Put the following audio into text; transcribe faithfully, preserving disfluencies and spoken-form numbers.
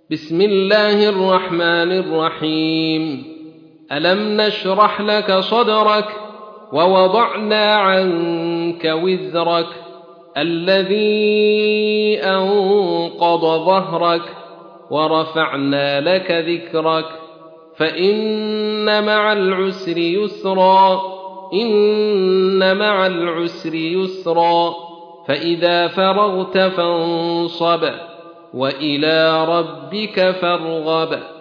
بسم الله الرحمن الرحيم ألم نشرح لك صدرك ووضعنا عنك وزرك الذي أنقض ظهرك ورفعنا لك ذكرك فإن مع العسر يسرا إن مع العسر يسرا فإذا فرغت فانصب وإلى ربك فارغب